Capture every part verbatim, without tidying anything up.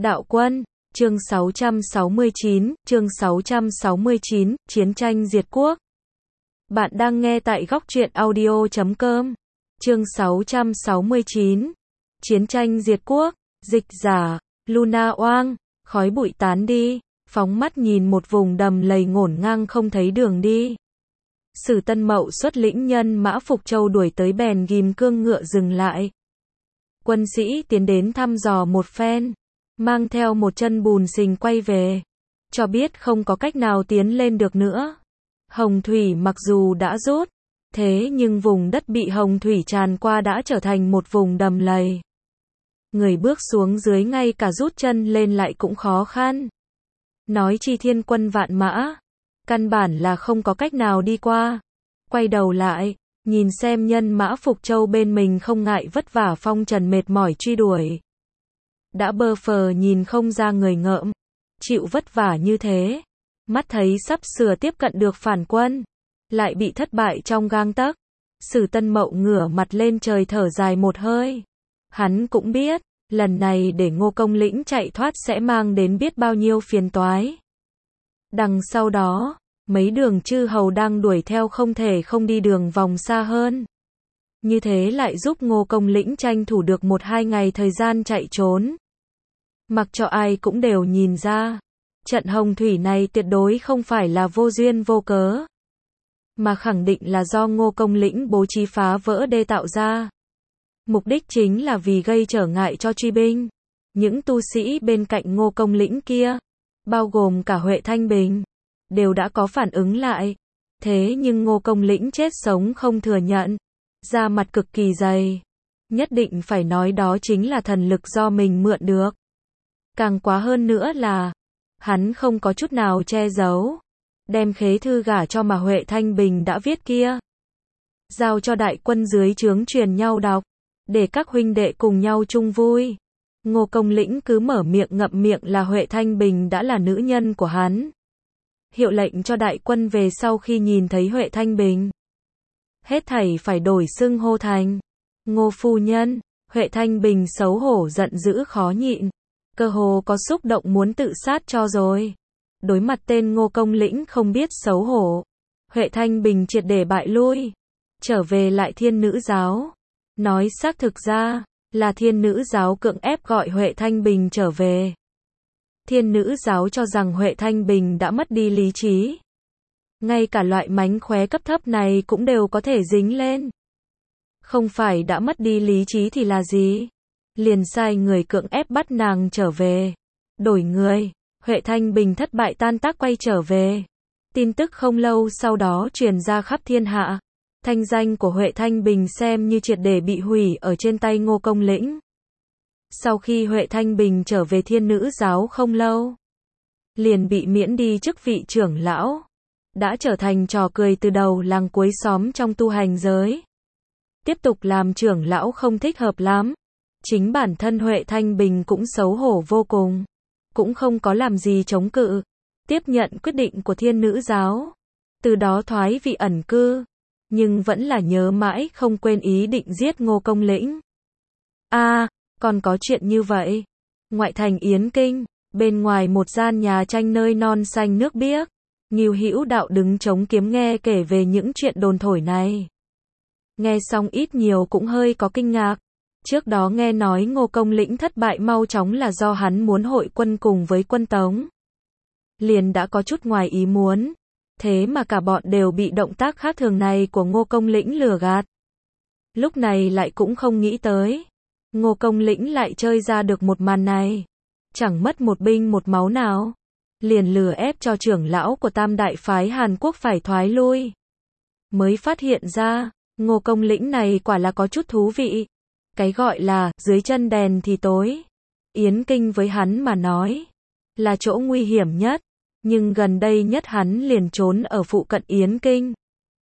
Đạo quân, chương sáu trăm sáu mươi chín, chương sáu trăm sáu mươi chín, Chiến tranh diệt quốc. Bạn đang nghe tại góc truyện audio chấm com. Chương sáu trăm sáu mươi chín, Chiến tranh diệt quốc. Dịch giả, Luna Oang. Khói bụi tán đi, phóng mắt nhìn một vùng đầm lầy ngổn ngang không thấy đường đi. Sử Tân Mậu xuất lĩnh nhân mã Phục Châu đuổi tới bèn ghim cương ngựa dừng lại. Quân sĩ tiến đến thăm dò một phen, mang theo một chân bùn sình quay về, cho biết không có cách nào tiến lên được nữa. Hồng thủy mặc dù đã rút, thế nhưng vùng đất bị hồng thủy tràn qua đã trở thành một vùng đầm lầy. Người bước xuống dưới ngay cả rút chân lên lại cũng khó khăn. Nói chi thiên quân vạn mã, căn bản là không có cách nào đi qua. Quay đầu lại, nhìn xem nhân mã Phục Châu bên mình không ngại vất vả phong trần mệt mỏi truy đuổi. Đã bơ phờ nhìn không ra người ngợm, chịu vất vả như thế, mắt thấy sắp sửa tiếp cận được phản quân, lại bị thất bại trong gang tấc. Sử Tân Mậu ngửa mặt lên trời thở dài một hơi. Hắn cũng biết, lần này để Ngô Công Lĩnh chạy thoát sẽ mang đến biết bao nhiêu phiền toái. Đằng sau đó, mấy đường chư hầu đang đuổi theo không thể không đi đường vòng xa hơn. Như thế lại giúp Ngô Công Lĩnh tranh thủ được một hai ngày thời gian chạy trốn. Mặc cho ai cũng đều nhìn ra, trận hồng thủy này tuyệt đối không phải là vô duyên vô cớ, mà khẳng định là do Ngô Công Lĩnh bố trí phá vỡ đê tạo ra. Mục đích chính là vì gây trở ngại cho truy binh. Những tu sĩ bên cạnh Ngô Công Lĩnh kia, bao gồm cả Huệ Thanh Bình, đều đã có phản ứng lại. Thế nhưng Ngô Công Lĩnh chết sống không thừa nhận, da mặt cực kỳ dày. Nhất định phải nói đó chính là thần lực do mình mượn được. Càng quá hơn nữa là, hắn không có chút nào che giấu, đem khế thư gả cho mà Huệ Thanh Bình đã viết kia, giao cho đại quân dưới trướng truyền nhau đọc, để các huynh đệ cùng nhau chung vui. Ngô Công Lĩnh cứ mở miệng ngậm miệng là Huệ Thanh Bình đã là nữ nhân của hắn. Hiệu lệnh cho đại quân về sau khi nhìn thấy Huệ Thanh Bình, hết thảy phải đổi xưng hô thành Ngô phu nhân. Huệ Thanh Bình xấu hổ giận dữ khó nhịn, cơ hồ có xúc động muốn tự sát cho rồi. Đối mặt tên Ngô Công Lĩnh không biết xấu hổ, Huệ Thanh Bình triệt để bại lui, trở về lại Thiên Nữ giáo. Nói xác thực ra, là Thiên Nữ giáo cưỡng ép gọi Huệ Thanh Bình trở về. Thiên Nữ giáo cho rằng Huệ Thanh Bình đã mất đi lý trí. Ngay cả loại mánh khóe cấp thấp này cũng đều có thể dính lên. Không phải đã mất đi lý trí thì là gì? Liền sai người cưỡng ép bắt nàng trở về. Đổi người, Huệ Thanh Bình thất bại tan tác quay trở về. Tin tức không lâu sau đó truyền ra khắp thiên hạ. Thanh danh của Huệ Thanh Bình xem như triệt để bị hủy ở trên tay Ngô Công Lĩnh. Sau khi Huệ Thanh Bình trở về Thiên Nữ giáo không lâu, liền bị miễn đi chức vị trưởng lão, đã trở thành trò cười từ đầu làng cuối xóm trong tu hành giới. Tiếp tục làm trưởng lão không thích hợp lắm. Chính bản thân Huệ Thanh Bình cũng xấu hổ vô cùng, cũng không có làm gì chống cự, tiếp nhận quyết định của Thiên Nữ giáo, từ đó thoái vị ẩn cư, nhưng vẫn là nhớ mãi không quên ý định giết Ngô Công Lĩnh. A, à, còn có chuyện như vậy. Ngoại thành Yến Kinh, bên ngoài một gian nhà tranh nơi non xanh nước biếc, Ngưu Hữu Đạo đứng chống kiếm nghe kể về những chuyện đồn thổi này. Nghe xong ít nhiều cũng hơi có kinh ngạc. Trước đó nghe nói Ngô Công Lĩnh thất bại mau chóng là do hắn muốn hội quân cùng với quân Tống, liền đã có chút ngoài ý muốn. Thế mà cả bọn đều bị động tác khác thường này của Ngô Công Lĩnh lừa gạt. Lúc này lại cũng không nghĩ tới, Ngô Công Lĩnh lại chơi ra được một màn này. Chẳng mất một binh một máu nào, liền lừa ép cho trưởng lão của Tam Đại phái Hàn Quốc phải thoái lui. Mới phát hiện ra, Ngô Công Lĩnh này quả là có chút thú vị. Cái gọi là, dưới chân đèn thì tối. Yến Kinh với hắn mà nói, là chỗ nguy hiểm nhất. Nhưng gần đây nhất hắn liền trốn ở phụ cận Yến Kinh.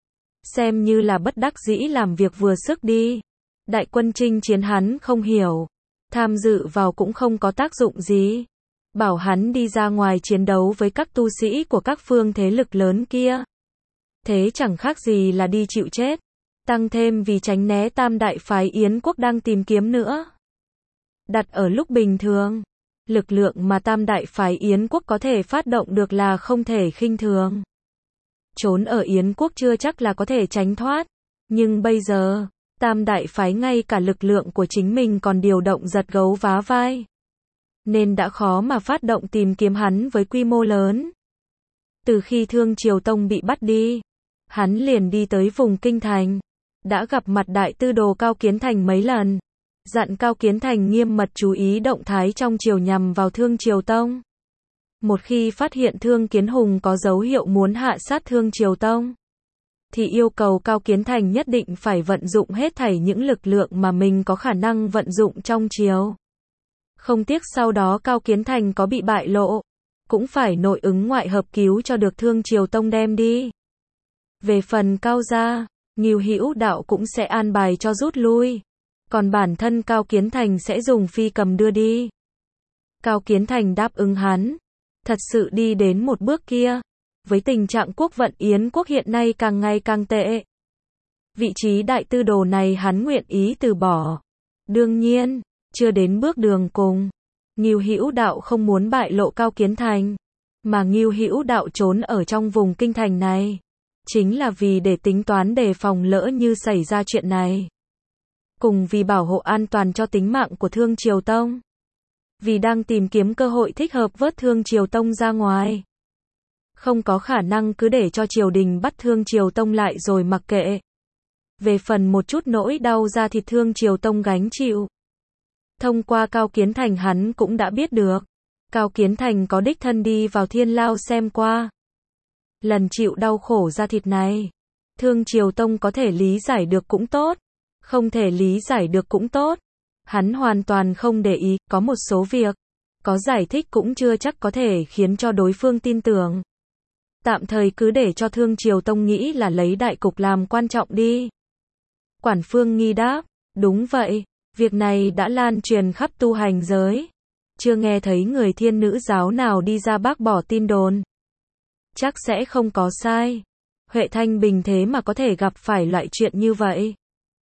Xem như là bất đắc dĩ làm việc vừa sức đi. Đại quân chinh chiến hắn không hiểu, tham dự vào cũng không có tác dụng gì. Bảo hắn đi ra ngoài chiến đấu với các tu sĩ của các phương thế lực lớn kia, thế chẳng khác gì là đi chịu chết. Tăng thêm vì tránh né Tam Đại phái Yến quốc đang tìm kiếm nữa. Đặt ở lúc bình thường, Lực lượng mà tam đại phái Yến quốc có thể phát động được là không thể khinh thường. Trốn ở Yến quốc chưa chắc là có thể tránh thoát. Nhưng bây giờ, tam đại phái ngay cả lực lượng của chính mình còn điều động giật gấu vá vai. Nên đã khó mà phát động tìm kiếm hắn với quy mô lớn. Từ khi Thương Triều Tông bị bắt đi, hắn liền đi tới vùng Kinh Thành. Đã gặp mặt đại tư đồ Cao Kiến Thành mấy lần. Dặn Cao Kiến Thành nghiêm mật chú ý động thái trong triều nhằm vào Thương Triều Tông. Một khi phát hiện Thương Kiến Hùng có dấu hiệu muốn hạ sát Thương Triều Tông, thì yêu cầu Cao Kiến Thành nhất định phải vận dụng hết thảy những lực lượng mà mình có khả năng vận dụng trong triều. Không tiếc sau đó Cao Kiến Thành có bị bại lộ, cũng phải nội ứng ngoại hợp cứu cho được Thương Triều Tông đem đi. Về phần Cao gia, Ngưu Hữu Đạo cũng sẽ an bài cho rút lui. Còn bản thân Cao Kiến Thành sẽ dùng phi cầm đưa đi. Cao Kiến Thành đáp ứng hắn. Thật sự đi đến một bước kia. Với tình trạng quốc vận Yến quốc hiện nay càng ngày càng tệ. Vị trí đại tư đồ này hắn nguyện ý từ bỏ. Đương nhiên, chưa đến bước đường cùng. Ngưu Hữu Đạo không muốn bại lộ Cao Kiến Thành. Mà Ngưu Hữu Đạo trốn ở trong vùng kinh thành này. Chính là vì để tính toán đề phòng lỡ như xảy ra chuyện này. Cùng vì bảo hộ an toàn cho tính mạng của Thương Triều Tông. Vì đang tìm kiếm cơ hội thích hợp vớt Thương Triều Tông ra ngoài. Không có khả năng cứ để cho triều đình bắt Thương Triều Tông lại rồi mặc kệ. Về phần một chút nỗi đau da thịt Thương Triều Tông gánh chịu. Thông qua Cao Kiến Thành hắn cũng đã biết được. Cao Kiến Thành có đích thân đi vào thiên lao xem qua. Lần chịu đau khổ da thịt này, Thương Triều Tông có thể lý giải được cũng tốt. Không thể lý giải được cũng tốt. Hắn hoàn toàn không để ý, có một số việc. Có giải thích cũng chưa chắc có thể khiến cho đối phương tin tưởng. Tạm thời cứ để cho Thương Triều Tông nghĩ là lấy đại cục làm quan trọng đi. Quản Phương Nghi đáp, đúng vậy, việc này đã lan truyền khắp tu hành giới. Chưa nghe thấy người Thiên Nữ giáo nào đi ra bác bỏ tin đồn. Chắc sẽ không có sai. Huệ Thanh Bình thế mà có thể gặp phải loại chuyện như vậy.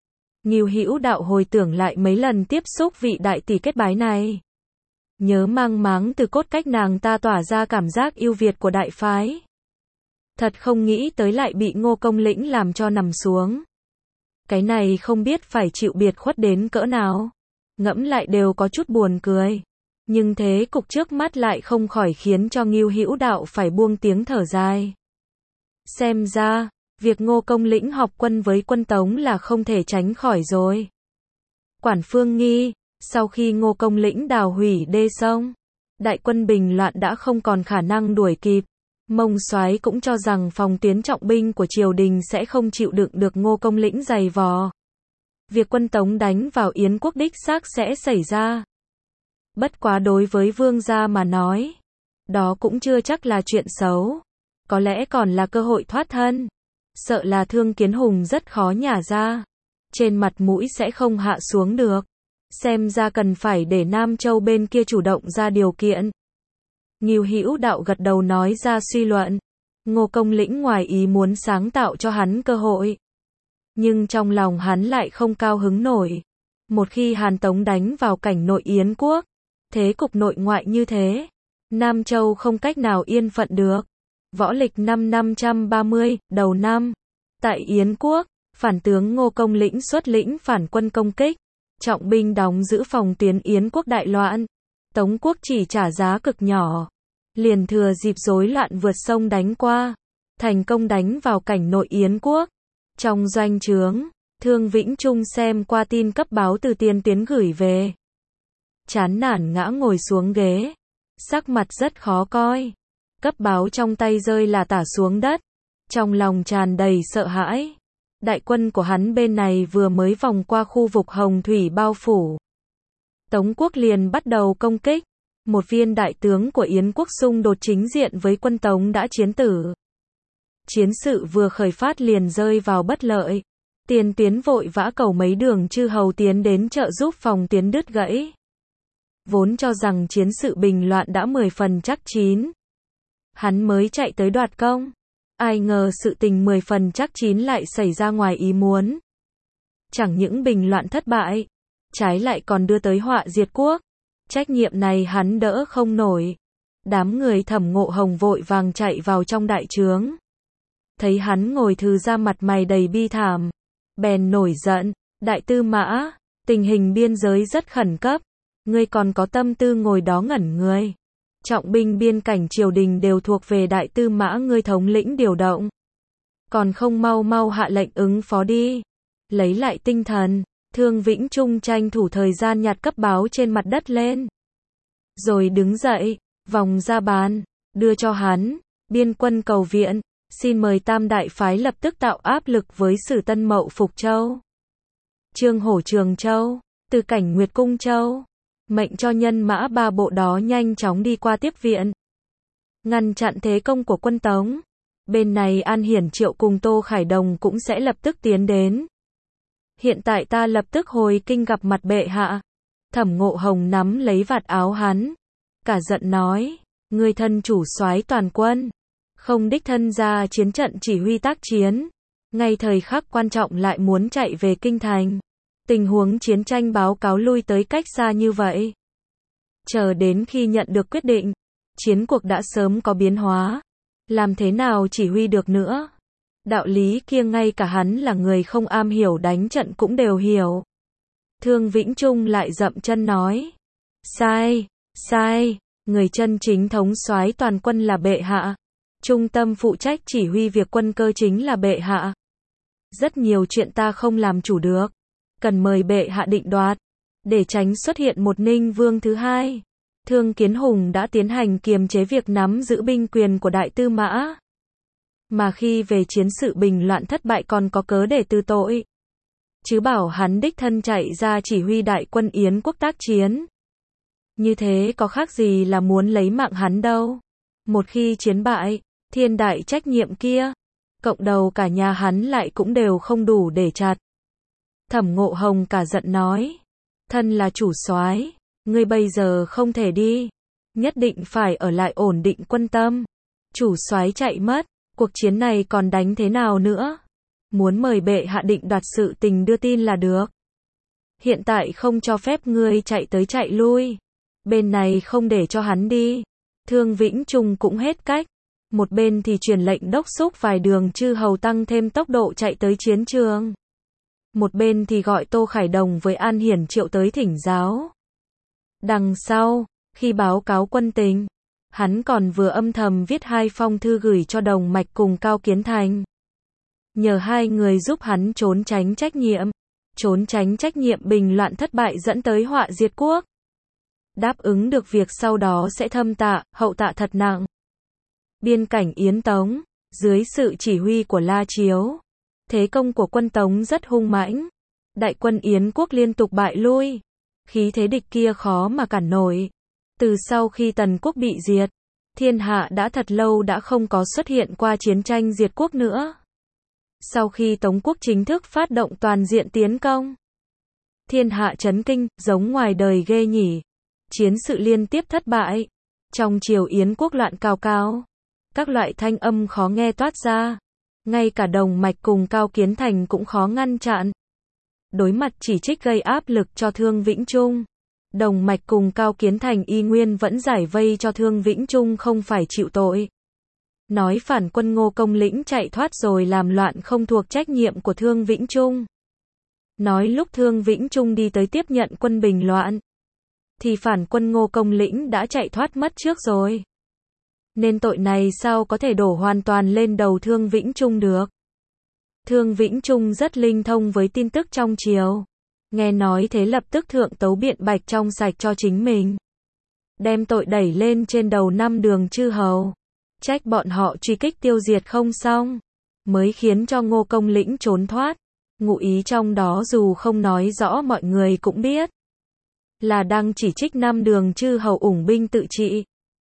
Ngưu Hữu Đạo hồi tưởng lại mấy lần tiếp xúc vị đại tỷ kết bái này. Nhớ mang máng từ cốt cách nàng ta tỏa ra cảm giác yêu Việt của đại phái. Thật không nghĩ tới lại bị Ngô Công Lĩnh làm cho nằm xuống. Cái này không biết phải chịu biệt khuất đến cỡ nào. Ngẫm lại đều có chút buồn cười. Nhưng thế cục trước mắt lại không khỏi khiến cho Ngưu Hữu Đạo phải buông tiếng thở dài. Xem ra, việc Ngô Công Lĩnh học quân với quân Tống là không thể tránh khỏi rồi. Quản Phương Nghi, sau khi Ngô Công Lĩnh đào hủy đê sông, đại quân bình loạn đã không còn khả năng đuổi kịp. Mông Soái cũng cho rằng phòng tuyến trọng binh của triều đình sẽ không chịu đựng được Ngô Công Lĩnh giày vò. Việc quân Tống đánh vào Yến quốc đích xác sẽ xảy ra. Bất quá đối với vương gia mà nói, đó cũng chưa chắc là chuyện xấu. Có lẽ còn là cơ hội thoát thân. Sợ là Thương Kiến Hùng rất khó nhả ra. Trên mặt mũi sẽ không hạ xuống được. Xem ra cần phải để Nam Châu bên kia chủ động ra điều kiện. Ngưu Hữu Đạo gật đầu nói ra suy luận. Ngô Công Lĩnh ngoài ý muốn sáng tạo cho hắn cơ hội. Nhưng trong lòng hắn lại không cao hứng nổi. Một khi Hàn Tống đánh vào cảnh nội Yến quốc, thế cục nội ngoại như thế, Nam Châu không cách nào yên phận được. Võ lịch năm năm trăm ba mươi, đầu năm, tại Yến quốc, phản tướng Ngô Công Lĩnh xuất lĩnh phản quân công kích, trọng binh đóng giữ phòng tuyến Yến quốc đại loạn. Tống quốc chỉ trả giá cực nhỏ, liền thừa dịp rối loạn vượt sông đánh qua, thành công đánh vào cảnh nội Yến quốc. Trong doanh trướng, Thương Vĩnh Trung xem qua tin cấp báo từ Tiên Tiến gửi về. Chán nản ngã ngồi xuống ghế, sắc mặt rất khó coi. Cấp báo trong tay rơi là tả xuống đất, trong lòng tràn đầy sợ hãi. Đại quân của hắn bên này vừa mới vòng qua khu vực Hồng Thủy bao phủ. Tống quốc liền bắt đầu công kích. Một viên đại tướng của Yến quốc xung đột chính diện với quân Tống đã chiến tử. Chiến sự vừa khởi phát liền rơi vào bất lợi. Tiền Tuyến vội vã cầu mấy đường chư hầu tiến đến trợ giúp phòng tuyến đứt gãy. Vốn cho rằng chiến sự bình loạn đã mười phần chắc chín. Hắn mới chạy tới đoạt công. Ai ngờ sự tình mười phần chắc chín lại xảy ra ngoài ý muốn. Chẳng những bình loạn thất bại, trái lại còn đưa tới họa diệt quốc. Trách nhiệm này hắn đỡ không nổi. Đám người Thẩm Ngộ Hồng vội vàng chạy vào trong đại trướng. Thấy hắn ngồi thừ ra mặt mày đầy bi thảm. Bèn nổi giận, đại tư mã, tình hình biên giới rất khẩn cấp. Ngươi còn có tâm tư ngồi đó ngẩn người. Trọng binh biên cảnh triều đình đều thuộc về đại tư mã ngươi thống lĩnh điều động. Còn không mau mau hạ lệnh ứng phó đi. Lấy lại tinh thần, Thương Vĩnh Trung tranh thủ thời gian nhặt cấp báo trên mặt đất lên. Rồi đứng dậy, vòng ra bàn, đưa cho hắn, biên quân cầu viện, xin mời Tam đại phái lập tức tạo áp lực với Sử Tân Mậu Phục Châu. Trương Hổ Trường Châu, từ Cảnh Nguyệt Cung Châu, mệnh cho nhân mã ba bộ đó nhanh chóng đi qua tiếp viện. Ngăn chặn thế công của quân Tống. Bên này An Hiển Triệu cùng Tô Khải Đồng cũng sẽ lập tức tiến đến. Hiện tại ta lập tức hồi kinh gặp mặt bệ hạ. Thẩm Ngộ Hồng nắm lấy vạt áo hắn, cả giận nói, ngươi thân chủ soái toàn quân, không đích thân ra chiến trận chỉ huy tác chiến, ngay thời khắc quan trọng lại muốn chạy về kinh thành. Tình huống chiến tranh báo cáo lui tới cách xa như vậy. Chờ đến khi nhận được quyết định, chiến cuộc đã sớm có biến hóa. Làm thế nào chỉ huy được nữa? Đạo lý kia ngay cả hắn là người không am hiểu đánh trận cũng đều hiểu. Thương Vĩnh Trung lại dậm chân nói. Sai, sai, người chân chính thống soái toàn quân là bệ hạ. Trung tâm phụ trách chỉ huy việc quân cơ chính là bệ hạ. Rất nhiều chuyện ta không làm chủ được. Cần mời bệ hạ định đoạt. Để tránh xuất hiện một Ninh Vương thứ hai. Thương Kiến Hùng đã tiến hành kiềm chế việc nắm giữ binh quyền của đại tư mã. Mà khi về chiến sự bình loạn thất bại còn có cớ để từ tội. Chứ bảo hắn đích thân chạy ra chỉ huy đại quân Yến quốc tác chiến. Như thế có khác gì là muốn lấy mạng hắn đâu. Một khi chiến bại, thiên đại trách nhiệm kia, cộng đầu cả nhà hắn lại cũng đều không đủ để chặt. Thẩm Ngộ Hồng cả giận nói. Thân là chủ soái, ngươi bây giờ không thể đi. Nhất định phải ở lại ổn định quân tâm. Chủ soái chạy mất, cuộc chiến này còn đánh thế nào nữa? Muốn mời bệ hạ định đoạt sự tình đưa tin là được. Hiện tại không cho phép ngươi chạy tới chạy lui. Bên này không để cho hắn đi. Thương Vĩnh Trung cũng hết cách. Một bên thì truyền lệnh đốc thúc vài đường chư hầu tăng thêm tốc độ chạy tới chiến trường. Một bên thì gọi Tô Khải Đồng với An Hiển Triệu tới thỉnh giáo. Đằng sau, khi báo cáo quân tình, hắn còn vừa âm thầm viết hai phong thư gửi cho Đồng Mạch cùng Cao Kiến Thành. Nhờ hai người giúp hắn trốn tránh trách nhiệm. Trốn tránh trách nhiệm bình loạn thất bại dẫn tới họa diệt quốc. Đáp ứng được việc sau đó sẽ thâm tạ, hậu tạ thật nặng. Biên cảnh Yến Tống, dưới sự chỉ huy của La Chiếu, thế công của quân Tống rất hung mãnh. Đại quân Yến quốc liên tục bại lui. Khí thế địch kia khó mà cản nổi. Từ sau khi Tần quốc bị diệt, thiên hạ đã thật lâu đã không có xuất hiện qua chiến tranh diệt quốc nữa. Sau khi Tống quốc chính thức phát động toàn diện tiến công, thiên hạ chấn kinh, giống ngoài đời ghê nhỉ. Chiến sự liên tiếp thất bại. Trong triều Yến quốc loạn cao cao. Các loại thanh âm khó nghe toát ra. Ngay cả Đồng Mạch cùng Cao Kiến Thành cũng khó ngăn chặn. Đối mặt chỉ trích gây áp lực cho Thương Vĩnh Trung. Đồng Mạch cùng Cao Kiến Thành y nguyên vẫn giải vây cho Thương Vĩnh Trung không phải chịu tội. Nói phản quân Ngô Công Lĩnh chạy thoát rồi làm loạn không thuộc trách nhiệm của Thương Vĩnh Trung. Nói lúc Thương Vĩnh Trung đi tới tiếp nhận quân bình loạn, thì phản quân Ngô Công Lĩnh đã chạy thoát mất trước rồi. Nên tội này sao có thể đổ hoàn toàn lên đầu Thương Vĩnh Trung được. Thương Vĩnh Trung rất linh thông với tin tức trong triều. Nghe nói thế lập tức thượng tấu biện bạch trong sạch cho chính mình. Đem tội đẩy lên trên đầu năm đường chư hầu. Trách bọn họ truy kích tiêu diệt không xong. Mới khiến cho Ngô Công Lĩnh trốn thoát. Ngụ ý trong đó dù không nói rõ mọi người cũng biết. Là đang chỉ trích năm đường chư hầu ủng binh tự trị.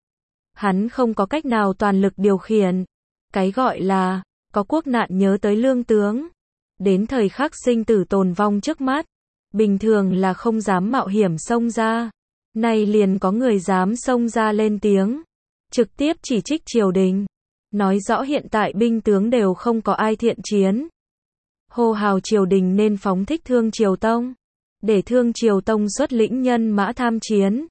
Hắn không có cách nào toàn lực điều khiển. Cái gọi là, có quốc nạn nhớ tới lương tướng. Đến thời khắc sinh tử tồn vong trước mắt. Bình thường là không dám mạo hiểm xông ra. Nay liền có người dám xông ra lên tiếng. Trực tiếp chỉ trích triều đình. Nói rõ hiện tại binh tướng đều không có ai thiện chiến. Hô hào triều đình nên phóng thích Thương Triều Tông. Để Thương Triều Tông xuất lĩnh nhân mã tham chiến.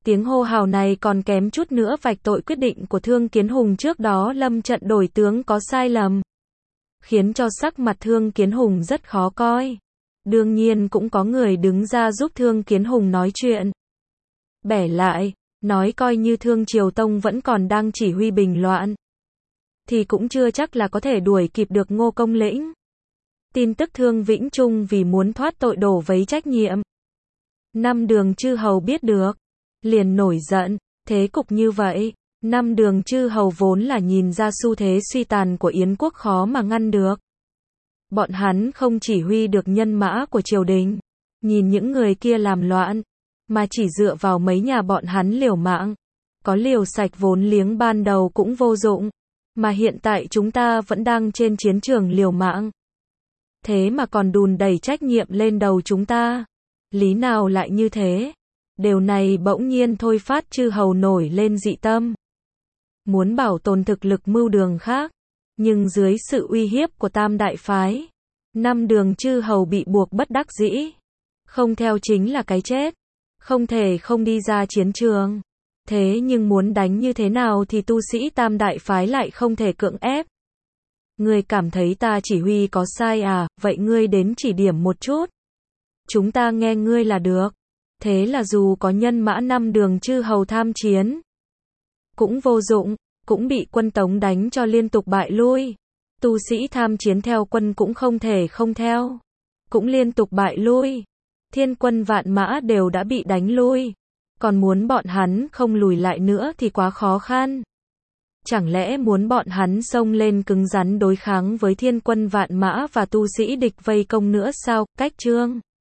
Tiếng hô hào này còn kém chút nữa vạch tội quyết định của Thương Kiến Hùng trước đó lâm trận đổi tướng có sai lầm, khiến cho sắc mặt Thương Kiến Hùng rất khó coi. Đương nhiên cũng có người đứng ra giúp Thương Kiến Hùng nói chuyện. Bẻ lại, nói coi như Thương Triều Tông vẫn còn đang chỉ huy bình loạn, thì cũng chưa chắc là có thể đuổi kịp được Ngô Công Lĩnh. Tin tức Thương Vĩnh Trung vì muốn thoát tội đổ vấy trách nhiệm. Năm Đường chư hầu biết được, liền nổi giận. Thế cục như vậy, Năm Đường chư hầu vốn là nhìn ra xu thế suy tàn của Yến quốc khó mà ngăn được. Bọn hắn không chỉ huy được nhân mã của triều đình, nhìn những người kia làm loạn, mà chỉ dựa vào mấy nhà bọn hắn liều mạng. Có liều sạch vốn liếng ban đầu cũng vô dụng, mà hiện tại chúng ta vẫn đang trên chiến trường liều mạng. Thế mà còn đùn đẩy trách nhiệm lên đầu chúng ta. Lý nào lại như thế? Điều này bỗng nhiên thôi phát chư hầu nổi lên dị tâm. Muốn bảo tồn thực lực mưu đường khác. Nhưng dưới sự uy hiếp của Tam Đại Phái, Năm Đường chư hầu bị buộc bất đắc dĩ. Không theo chính là cái chết. Không thể không đi ra chiến trường. Thế nhưng muốn đánh như thế nào thì tu sĩ Tam Đại Phái lại không thể cưỡng ép. Ngươi cảm thấy ta chỉ huy có sai à, vậy ngươi đến chỉ điểm một chút. Chúng ta nghe ngươi là được. Thế là dù có nhân mã Năm Đường chư hầu tham chiến, cũng vô dụng, cũng bị quân Tống đánh cho liên tục bại lui. Tu sĩ tham chiến theo quân cũng không thể không theo, cũng liên tục bại lui. Thiên quân vạn mã đều đã bị đánh lui, còn muốn bọn hắn không lùi lại nữa thì quá khó khăn. Chẳng lẽ muốn bọn hắn xông lên cứng rắn đối kháng với thiên quân vạn mã và tu sĩ địch vây công nữa sao? Cách chương